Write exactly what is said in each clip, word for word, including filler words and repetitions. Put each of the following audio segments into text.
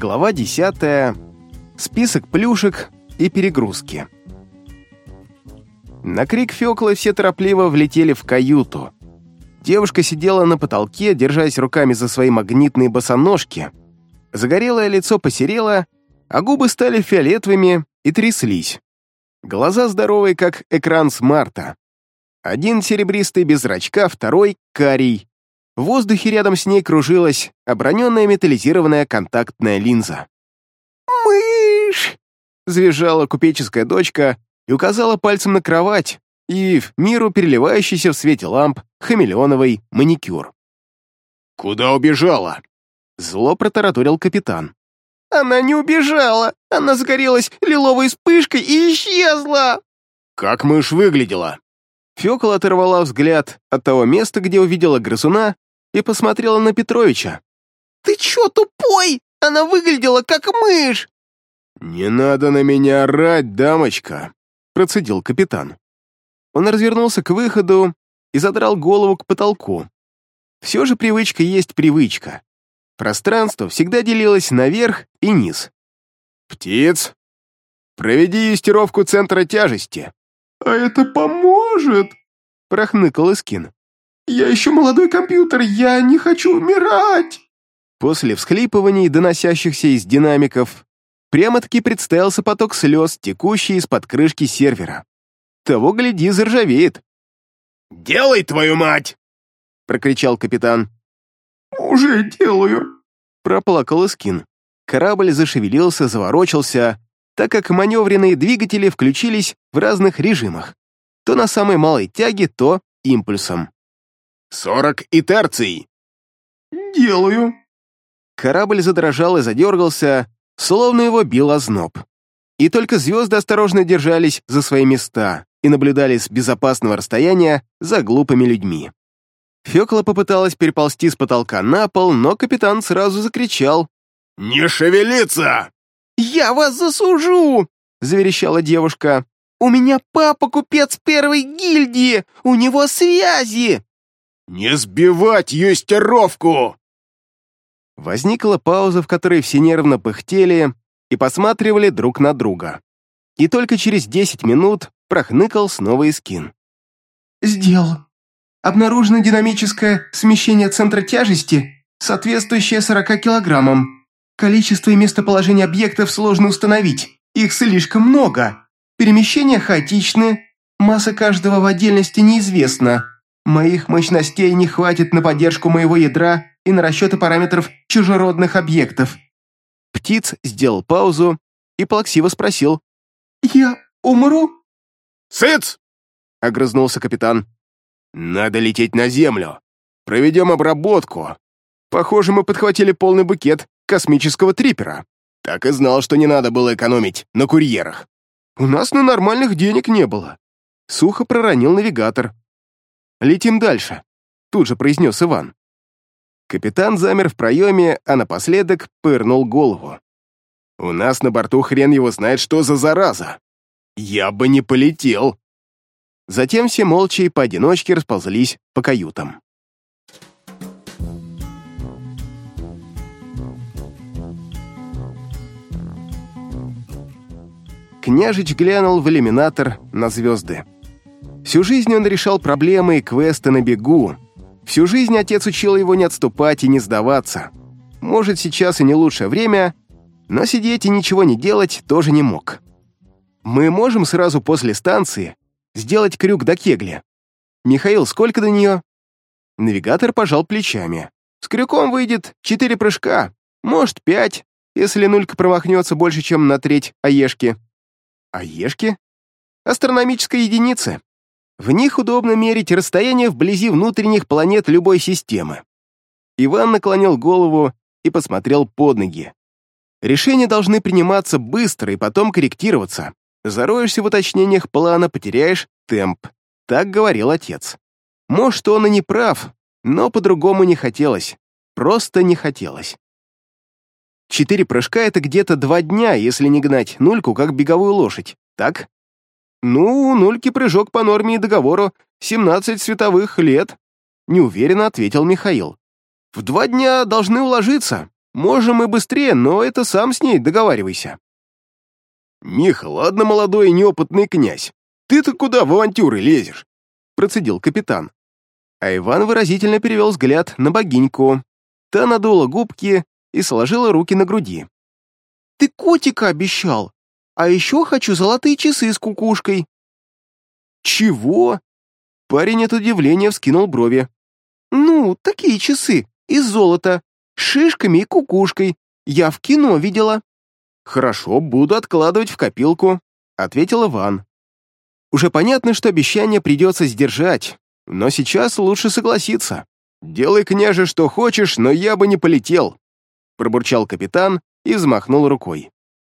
Глава десятая. Список плюшек и перегрузки. На крик Фёклы все торопливо влетели в каюту. Девушка сидела на потолке, держась руками за свои магнитные босоножки. Загорелое лицо посерело, а губы стали фиолетовыми и тряслись. Глаза здоровые, как экран смарта. Один серебристый без зрачка, второй — карий. В воздухе рядом с ней кружилась оброненная металлизированная контактная линза. «Мышь!» — завизжала купеческая дочка и указала пальцем на кровать и в миру переливающийся в свете ламп хамелеоновый маникюр. «Куда убежала?» — зло протараторил капитан. «Она не убежала! Она загорелась лиловой вспышкой и исчезла!» «Как мышь выглядела?» Фёкла оторвала взгляд от того места, где увидела грызуна, и посмотрела на Петровича. «Ты чё, тупой? Она выглядела как мышь!» «Не надо на меня орать, дамочка!» — процедил капитан. Он развернулся к выходу и задрал голову к потолку. Все же привычка есть привычка. Пространство всегда делилось на верх и низ. «Птиц, проведи юстировку центра тяжести». «А это поможет?» — прохныкал Искин. «Я еще молодой компьютер, я не хочу умирать!» После всхлипываний, доносящихся из динамиков, прямо-таки представился поток слез, текущий из-под крышки сервера. Того, гляди, заржавеет. «Делай, твою мать!» — прокричал капитан. «Уже делаю!» — проплакал Искин. Корабль зашевелился, заворочился, так как маневренные двигатели включились в разных режимах. То на самой малой тяге, то импульсом. «Сорок итерций!» «Делаю!» Корабль задрожал и задергался, словно его бил озноб. И только звезды осторожно держались за свои места и наблюдали с безопасного расстояния за глупыми людьми. Фёкла попыталась переползти с потолка на пол, но капитан сразу закричал. «Не шевелиться!» «Я вас засужу!» — заверещала девушка. «У меня папа купец первой гильдии! У него связи!» «Не сбивать юстировку!» Возникла пауза, в которой все нервно пыхтели и посматривали друг на друга. И только через десять минут прохныкал снова Искин. «Сделал. Обнаружено динамическое смещение центра тяжести, соответствующее сорока килограммам. Количество и местоположение объектов сложно установить. Их слишком много. Перемещения хаотичны. Масса каждого в отдельности неизвестна. Моих мощностей не хватит на поддержку моего ядра и на расчеты параметров чужеродных объектов». Птиц сделал паузу и плаксиво спросил. «Я умру?» «Сыц!» — огрызнулся капитан. «Надо лететь на Землю. Проведем обработку. Похоже, мы подхватили полный букет космического трипера. Так и знал, что не надо было экономить на курьерах». «У нас на нормальных денег не было», — сухо проронил навигатор. «Летим дальше», — тут же произнес Иван. Капитан замер в проеме, а напоследок пырнул голову. «У нас на борту хрен его знает, что за зараза. Я бы не полетел». Затем все молча и поодиночке расползлись по каютам. Княжич глянул в иллюминатор на звезды. Всю жизнь он решал проблемы и квесты на бегу. Всю жизнь отец учил его не отступать и не сдаваться. Может, сейчас и не лучшее время, но сидеть и ничего не делать тоже не мог. Мы можем сразу после станции сделать крюк до Кегли. Михаил, сколько до нее? Навигатор пожал плечами. С крюком выйдет четыре прыжка, может, пять, если нулька промахнется больше, чем на треть аешки. Аешки? Астрономические единицы. В них удобно мерить расстояние вблизи внутренних планет любой системы. Иван наклонил голову и посмотрел под ноги. Решения должны приниматься быстро и потом корректироваться. Зароешься в уточнениях плана, потеряешь темп. Так говорил отец. Может, он и не прав, но по-другому не хотелось. Просто не хотелось. Четыре прыжка — это где-то два дня, если не гнать нульку, как беговую лошадь, так? Ну, у нульки прыжок по норме и договору семнадцать световых лет, неуверенно ответил Михаил. В два дня должны уложиться. Можем и быстрее, но это сам с ней договаривайся». «Миха, ладно, молодой и неопытный князь. Ты-то куда в авантюры лезешь?» Процедил капитан. А Иван выразительно перевел взгляд на богиньку. Та надула губки и сложила руки на груди. «Ты котика обещал, а еще хочу золотые часы с кукушкой». «Чего?» Парень от удивления вскинул брови. «Ну, такие часы, из золота, с шишками и кукушкой. Я в кино видела». «Хорошо, буду откладывать в копилку», — ответил Иван. Уже понятно, что обещание придется сдержать, но сейчас лучше согласиться. «Делай, княже, что хочешь, но я бы не полетел», — пробурчал капитан и взмахнул рукой.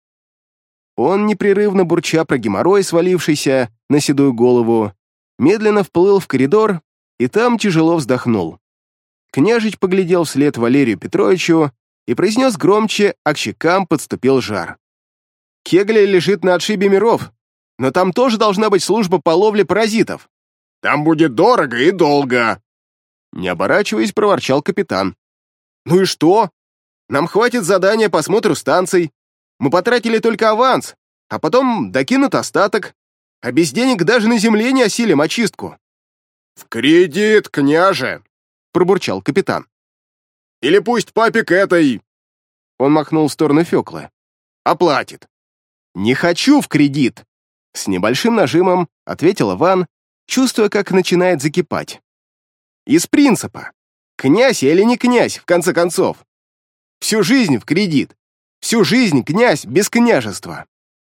Он, непрерывно бурча про геморрой, свалившийся на седую голову, медленно вплыл в коридор и там тяжело вздохнул. Княжич поглядел вслед Валерию Петровичу и произнес громче, а к щекам подступил жар. «Кегля лежит на отшибе миров, но там тоже должна быть служба по ловле паразитов». «Там будет дорого и долго», — не оборачиваясь, проворчал капитан. «Ну и что? Нам хватит задания по осмотру станций. Мы потратили только аванс, а потом докинут остаток, а без денег даже на земле не осилим очистку». «В кредит, княже», — пробурчал капитан. «Или пусть папик этой...» Он махнул в сторону Фёклы. «Оплатит». «Не хочу в кредит», — с небольшим нажимом ответил Иван, чувствуя, как начинает закипать. «Из принципа. Князь я или не князь, в конце концов? Всю жизнь в кредит. Всю жизнь князь без княжества».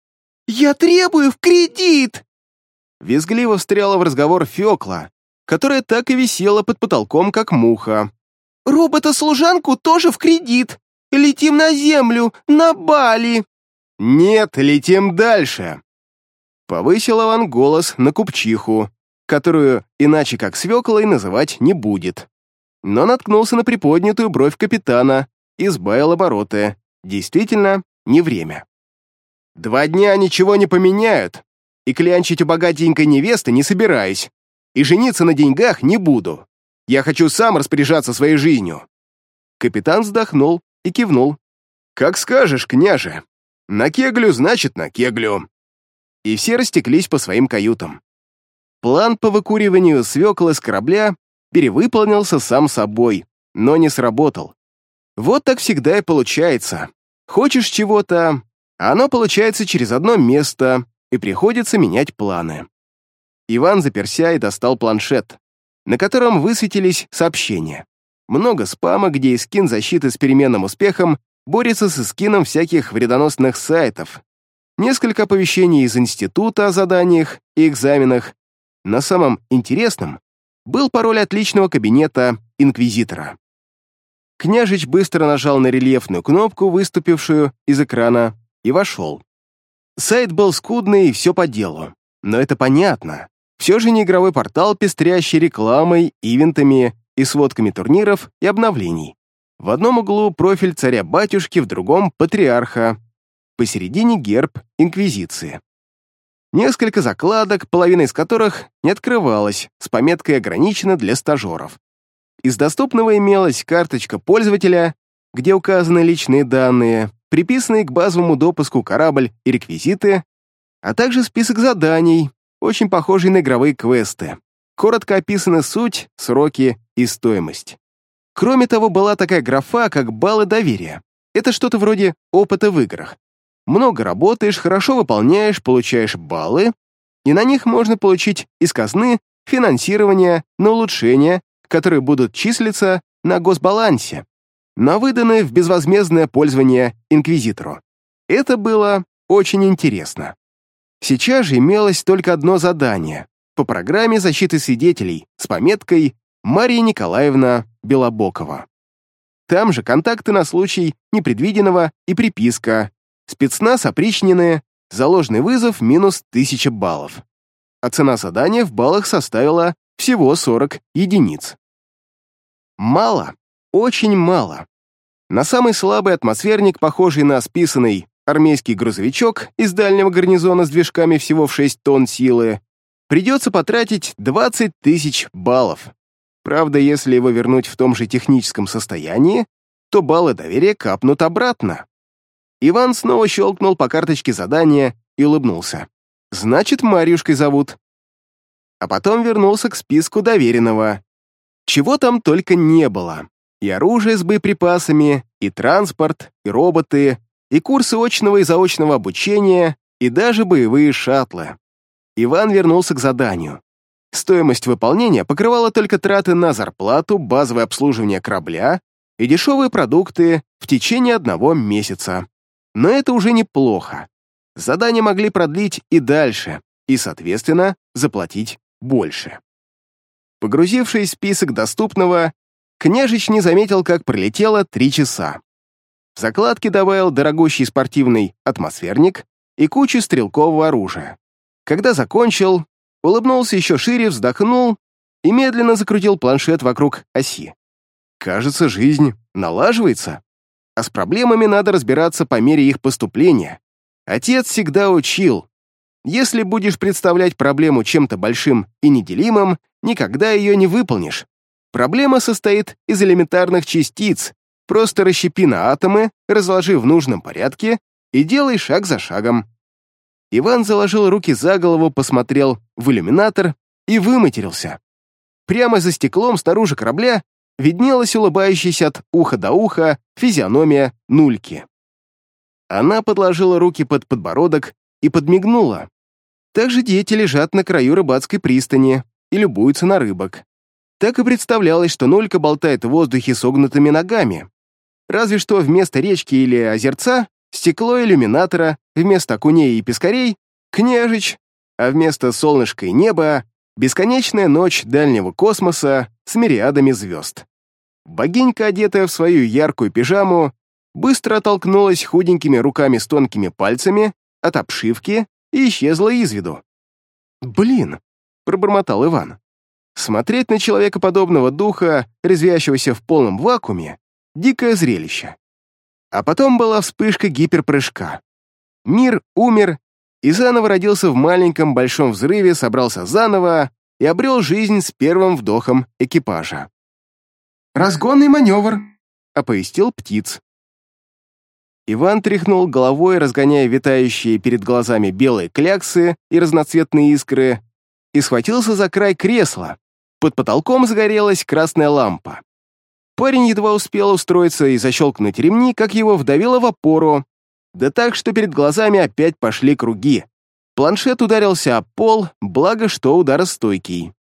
«Я требую в кредит!» Визгливо встряла в разговор Фёкла, которая так и висела под потолком, как муха. «Робота-служанку тоже в кредит! Летим на землю, на Бали!» «Нет, летим дальше!» Повысил Иван голос на купчиху, которую иначе как свеклой называть не будет. Но наткнулся на приподнятую бровь капитана и сбавил обороты. Действительно, не время. «Два дня ничего не поменяют, и клянчить у богатенькой невесты не собираюсь, и жениться на деньгах не буду. Я хочу сам распоряжаться своей жизнью». Капитан вздохнул и кивнул. «Как скажешь, княже. На кеглю, значит, на кеглю». И все растеклись по своим каютам. План по выкуриванию свеклы с корабля перевыполнился сам собой, но не сработал. Вот так всегда и получается. Хочешь чего-то, а оно получается через одно место, и приходится менять планы. Иван заперся и достал планшет, на котором высветились сообщения. Много спама, где Искин защиты с переменным успехом борется с Искином всяких вредоносных сайтов. Несколько оповещений из института о заданиях и экзаменах. На самом интересном был пароль от личного кабинета инквизитора. Княжич быстро нажал на рельефную кнопку, выступившую из экрана, и вошел. Сайт был скудный и все по делу. Но это понятно. Все же не игровой портал, пестрящий рекламой, ивентами и сводками турниров и обновлений. В одном углу профиль царя-батюшки, в другом — патриарха. Посередине герб Инквизиции. Несколько закладок, половина из которых не открывалась, с пометкой «Ограничено для стажеров». Из доступного имелась карточка пользователя, где указаны личные данные, приписанные к базовому допуску корабль и реквизиты, а также список заданий, очень похожий на игровые квесты. Коротко описаны суть, сроки и стоимость. Кроме того, была такая графа, как баллы доверия. Это что-то вроде опыта в играх. Много работаешь, хорошо выполняешь, получаешь баллы, и на них можно получить из казны финансирование на улучшения, которые будут числиться на госбалансе, но выданные в безвозмездное пользование инквизитору. Это было очень интересно. Сейчас же имелось только одно задание по программе защиты свидетелей с пометкой «Мария Николаевна Белобокова». Там же контакты на случай непредвиденного и приписка «Спецназ опричнины, заложенный вызов минус тысяча баллов». А цена задания в баллах составила всего сорок единиц. Мало, очень мало. На самый слабый атмосферник, похожий на списанный армейский грузовичок из дальнего гарнизона с движками всего в шесть тонн силы, придется потратить двадцать тысяч баллов. Правда, если его вернуть в том же техническом состоянии, то баллы доверия капнут обратно. Иван снова щелкнул по карточке задания и улыбнулся. Значит, Марьюшкой зовут. А потом вернулся к списку доверенного. Чего там только не было. И оружие с боеприпасами, и транспорт, и роботы, и курсы очного и заочного обучения, и даже боевые шаттлы. Иван вернулся к заданию. Стоимость выполнения покрывала только траты на зарплату, базовое обслуживание корабля и дешевые продукты в течение одного месяца. Но это уже неплохо. Задания могли продлить и дальше, и, соответственно, заплатить больше. Погрузившись в список доступного, княжич не заметил, как пролетело три часа. В закладке добавил дорогущий спортивный атмосферник и кучу стрелкового оружия. Когда закончил, улыбнулся еще шире, вздохнул и медленно закрутил планшет вокруг оси. Кажется, жизнь налаживается, а с проблемами надо разбираться по мере их поступления. Отец всегда учил: если будешь представлять проблему чем-то большим и неделимым, никогда ее не выполнишь. Проблема состоит из элементарных частиц, просто расщепи на атомы, разложи в нужном порядке и делай шаг за шагом. Иван заложил руки за голову, посмотрел в иллюминатор и выматерился. Прямо за стеклом снаружи корабля виднелась улыбающаяся от уха до уха физиономия Нульки. Она подложила руки под подбородок и подмигнула. Также дети лежат на краю рыбацкой пристани и любуются на рыбок. Так и представлялось, что Нулька болтает в воздухе согнутыми ногами. Разве что вместо речки или озерца стекло иллюминатора, вместо окуней и пескарей — княжич, а вместо солнышка и неба — бесконечная ночь дальнего космоса с мириадами звезд. Богинька, одетая в свою яркую пижаму, быстро оттолкнулась худенькими руками с тонкими пальцами от обшивки и исчезла из виду. «Блин!» — пробормотал Иван. Смотреть на человекоподобного духа, резвящегося в полном вакууме, — дикое зрелище. А потом была вспышка гиперпрыжка. Мир умер и заново родился в маленьком большом взрыве, собрался заново и обрел жизнь с первым вдохом экипажа. «Разгонный маневр», — оповестил птиц. Иван тряхнул головой, разгоняя витающие перед глазами белые кляксы и разноцветные искры, и схватился за край кресла. Под потолком загорелась красная лампа. Парень едва успел устроиться и защелкнуть ремни, как его вдавило в опору, да так, что перед глазами опять пошли круги. Планшет ударился о пол, благо что ударостойкий.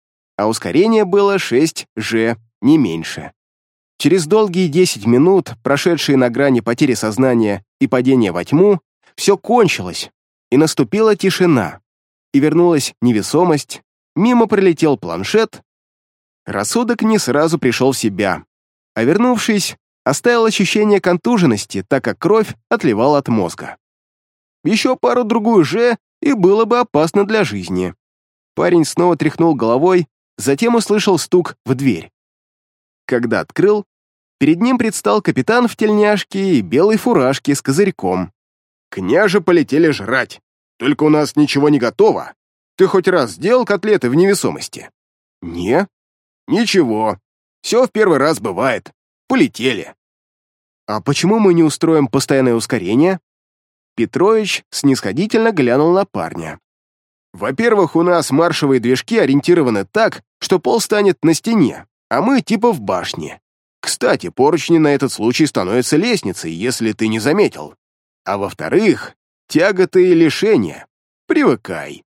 А ускорение было шесть джи, не меньше. Через долгие десять минут, прошедшие на грани потери сознания и падения во тьму, все кончилось, и наступила тишина, и вернулась невесомость, мимо пролетел планшет. Рассудок не сразу пришел в себя, а вернувшись, оставил ощущение контуженности, так как кровь отливала от мозга. Еще пару-другую же, и было бы опасно для жизни. Парень снова тряхнул головой, затем услышал стук в дверь. Когда открыл, перед ним предстал капитан в тельняшке и белой фуражке с козырьком. «Княже полетели жрать. Только у нас ничего не готово. Ты хоть раз сделал котлеты в невесомости?» «Не». «Ничего. Все в первый раз бывает. Полетели». «А почему мы не устроим постоянное ускорение?» Петрович снисходительно глянул на парня. «Во-первых, у нас маршевые движки ориентированы так, что пол станет на стене, а мы типа в башне. Кстати, поручни на этот случай становятся лестницей, если ты не заметил. А во-вторых, тяготы и лишения. Привыкай».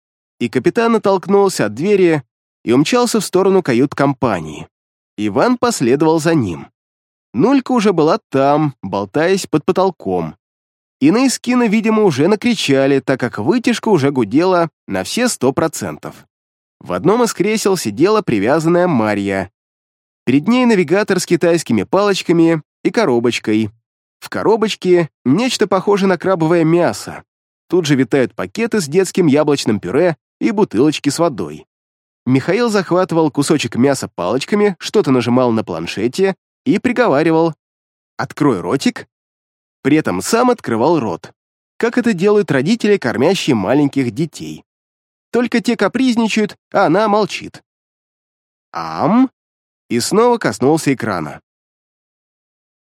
И капитан оттолкнулся от двери и умчался в сторону кают-компании. Иван последовал за ним. Нулька уже была там, болтаясь под потолком. Иные скины, видимо, уже накричали, так как вытяжка уже гудела на все сто процентов. В одном из кресел сидела привязанная Марья. Перед ней навигатор с китайскими палочками и коробочкой. В коробочке нечто похожее на крабовое мясо. Тут же витают пакеты с детским яблочным пюре и бутылочки с водой. Михаил захватывал кусочек мяса палочками, что-то нажимал на планшете и приговаривал: «Открой ротик». При этом сам открывал рот, как это делают родители, кормящие маленьких детей. Только те капризничают, а она молчит. «Ам!» И снова коснулся экрана.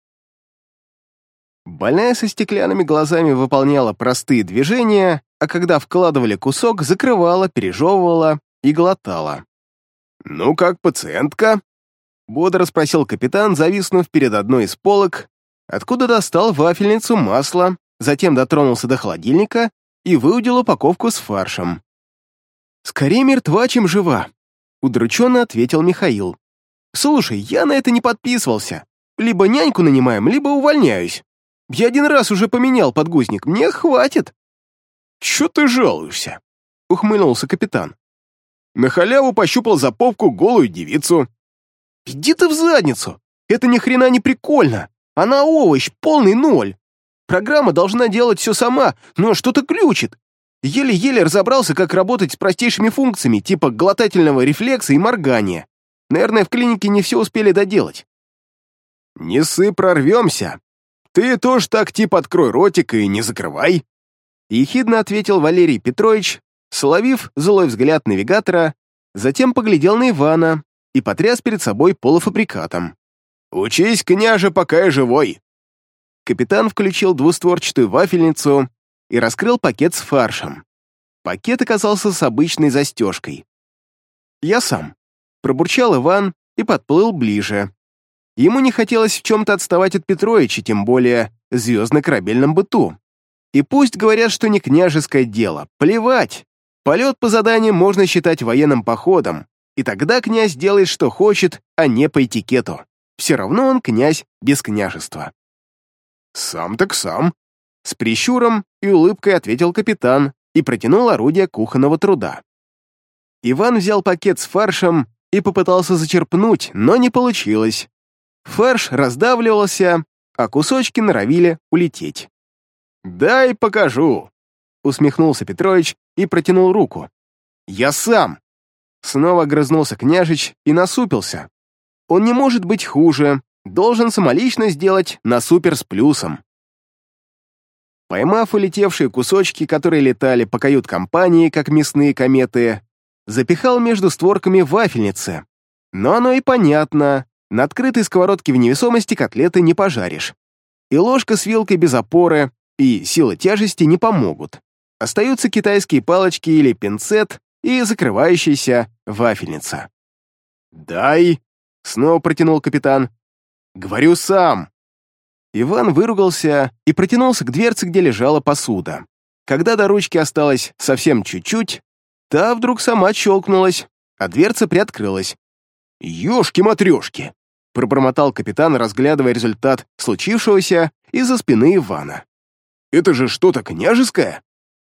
Больная со стеклянными глазами выполняла простые движения, а когда вкладывали кусок, закрывала, пережевывала и глотала. «Ну как пациентка?» — бодро спросил капитан, зависнув перед одной из полок, откуда достал вафельницу масла, затем дотронулся до холодильника и выудил упаковку с фаршем. «Скорее мертва, чем жива», — удрученно ответил Михаил. «Слушай, я на это не подписывался. Либо няньку нанимаем, либо увольняюсь. Я один раз уже поменял подгузник, мне хватит». «Чё ты жалуешься?» — ухмыльнулся капитан. «На халяву пощупал за попку голую девицу». «Иди ты в задницу! Это ни хрена не прикольно! Она овощ, полный ноль! Программа должна делать все сама, но что-то глючит. Еле-еле разобрался, как работать с простейшими функциями, типа глотательного рефлекса и моргания. Наверное, в клинике не все успели доделать». «Не ссы, прорвемся. Ты тоже так типа открой ротик и не закрывай», — ехидно ответил Валерий Петрович, словив злой взгляд навигатора, затем поглядел на Ивана и потряс перед собой полуфабрикатом. «Учись, княже, пока я живой». Капитан включил двустворчатую вафельницу и раскрыл пакет с фаршем. Пакет оказался с обычной застежкой. «Я сам», — пробурчал Иван и подплыл ближе. Ему не хотелось в чем-то отставать от Петровича, тем более в звездно-корабельном быту. И пусть говорят, что не княжеское дело, плевать. Полет по заданию можно считать военным походом, и тогда князь делает, что хочет, а не по этикету. Все равно он князь без княжества. «Сам так сам», — с прищуром и улыбкой ответил капитан и протянул орудие кухонного труда. Иван взял пакет с фаршем и попытался зачерпнуть, но не получилось. Фарш раздавливался, а кусочки норовили улететь. «Дай покажу», — усмехнулся Петрович и протянул руку. «Я сам!» Снова огрызнулся княжич и насупился. Он не может быть хуже, должен самолично сделать на супер с плюсом. Поймав улетевшие кусочки, которые летали по кают-компании, как мясные кометы, запихал между створками вафельницы. Но оно и понятно, на открытой сковородке в невесомости котлеты не пожаришь. И ложка с вилкой без опоры, и сила тяжести не помогут. Остаются китайские палочки или пинцет и закрывающаяся вафельница. «Дай!» — снова протянул капитан. «Говорю сам!» Иван выругался и протянулся к дверце, где лежала посуда. Когда до ручки осталось совсем чуть-чуть, та вдруг сама щелкнулась, а дверца приоткрылась. «Ешки-матрешки!» — пробормотал капитан, разглядывая результат случившегося из-за спины Ивана. «Это же что-то княжеское?»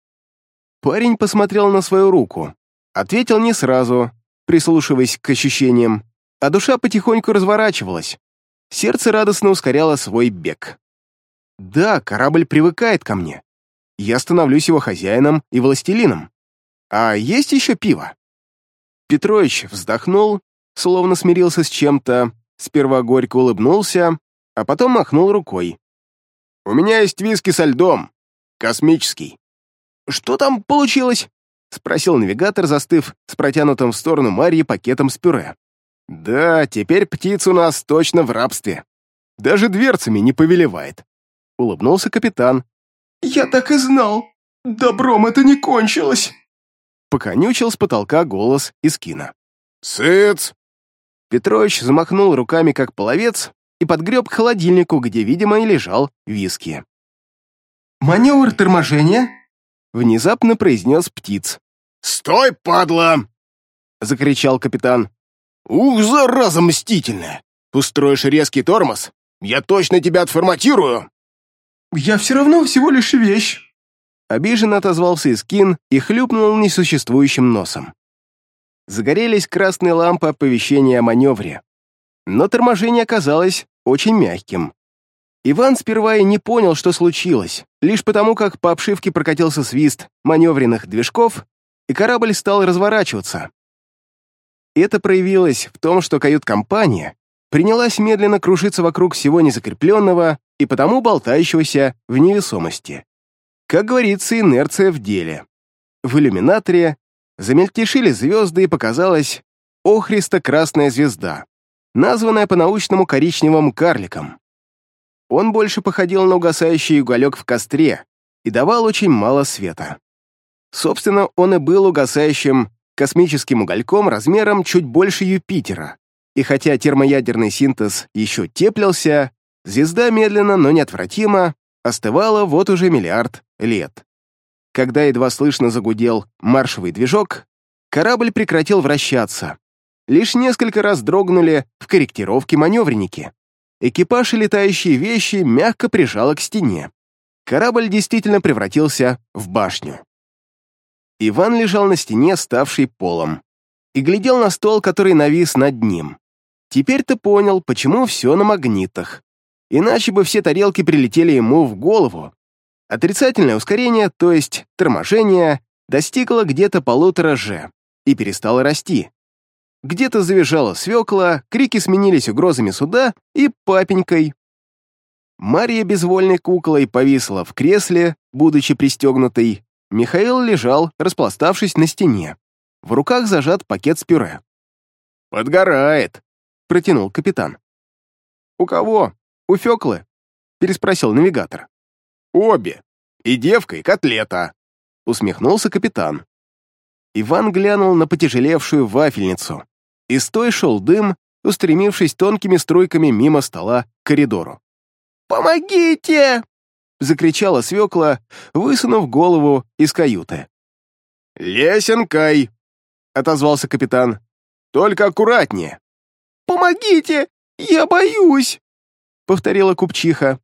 Парень посмотрел на свою руку, ответил не сразу, прислушиваясь к ощущениям, а душа потихоньку разворачивалась. Сердце радостно ускоряло свой бег. Да, корабль привыкает ко мне. Я становлюсь его хозяином и властелином. А есть еще пиво? Петрович вздохнул, словно смирился с чем-то, сперва горько улыбнулся, а потом махнул рукой. «У меня есть виски со льдом. Космический». «Что там получилось?» — спросил навигатор, застыв с протянутым в сторону Марьи пакетом с пюре. «Да, теперь птица у нас точно в рабстве. Даже дверцами не повелевает», — улыбнулся капитан. «Я так и знал. Добром это не кончилось». Поконючил с потолка голос из кино. «Сыц!» Петрович замахнул руками, как половец, и подгреб к холодильнику, где, видимо, и лежал виски. «Маневр торможения?» — внезапно произнес птиц. «Стой, падла!» — закричал капитан. «Ух, зараза мстительная! Устроишь резкий тормоз? Я точно тебя отформатирую!» «Я все равно всего лишь вещь!» Обиженно отозвался Искин и хлюпнул несуществующим носом. Загорелись красные лампы оповещения о маневре. Но торможение оказалось очень мягким. Иван сперва и не понял, что случилось, лишь потому, как по обшивке прокатился свист маневренных движков, и корабль стал разворачиваться. Это проявилось в том, что кают-компания принялась медленно кружиться вокруг всего незакрепленного и потому болтающегося в невесомости. Как говорится, инерция в деле. В иллюминаторе замельтешили звезды, и показалась охристо-красная звезда, названная по-научному коричневым карликом. Он больше походил на угасающий уголек в костре и давал очень мало света. Собственно, он и был угасающим космическим угольком размером чуть больше Юпитера, и хотя термоядерный синтез еще теплился, звезда медленно, но неотвратимо остывала вот уже миллиард лет. Когда едва слышно загудел маршевый движок, корабль прекратил вращаться. Лишь несколько раз дрогнули в корректировке маневренники. Экипаж и летающие вещи мягко прижало к стене. Корабль действительно превратился в башню. Иван лежал на стене, ставший полом, и глядел на стол, который навис над ним. Теперь ты понял, почему все на магнитах. Иначе бы все тарелки прилетели ему в голову. Отрицательное ускорение, то есть торможение, достигло где-то полутора же и перестало расти. Где-то завизжала свекла, крики сменились угрозами суда и папенькой. Марья безвольной куклой повисла в кресле, будучи пристегнутой. Михаил лежал, распластавшись на стене. В руках зажат пакет с пюре. «Подгорает», — протянул капитан. «У кого? У Фёклы?» — переспросил навигатор. «Обе. И девка, и котлета», — усмехнулся капитан. Иван глянул на потяжелевшую вафельницу. Из той шел дым, устремившись тонкими струйками мимо стола к коридору. «Помогите!» — закричала свекла, высунув голову из каюты. «Лесенкой!» — отозвался капитан. «Только аккуратнее!» «Помогите! Я боюсь!» — повторила купчиха.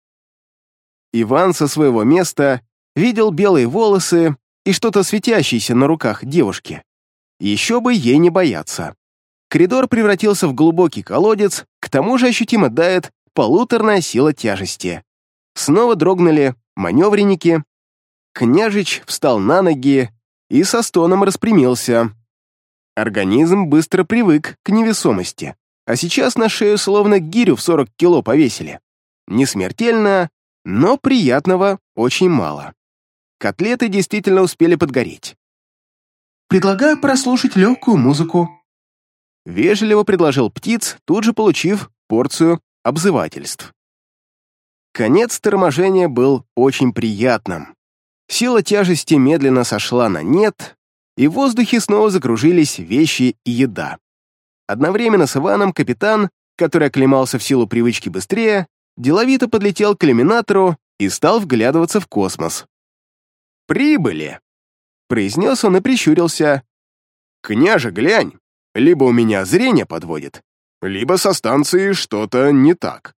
Иван со своего места видел белые волосы и что-то светящееся на руках девушки. Еще бы ей не бояться. Коридор превратился в глубокий колодец, к тому же ощутимо дает полуторная сила тяжести. Снова дрогнули маневренники. Княжич встал на ноги и со стоном распрямился. Организм быстро привык к невесомости, а сейчас на шею словно гирю в сорок кило повесили. Не смертельно, но приятного очень мало. Котлеты действительно успели подгореть. «Предлагаю прослушать легкую музыку», — вежливо предложил птиц, тут же получив порцию обзывательств. Конец торможения был очень приятным. Сила тяжести медленно сошла на нет, и в воздухе снова закружились вещи и еда. Одновременно с Иваном капитан, который оклемался в силу привычки быстрее, деловито подлетел к иллюминатору и стал вглядываться в космос. «Прибыли!» — произнес он и прищурился. «Княже, глянь, либо у меня зрение подводит, либо со станции что-то не так».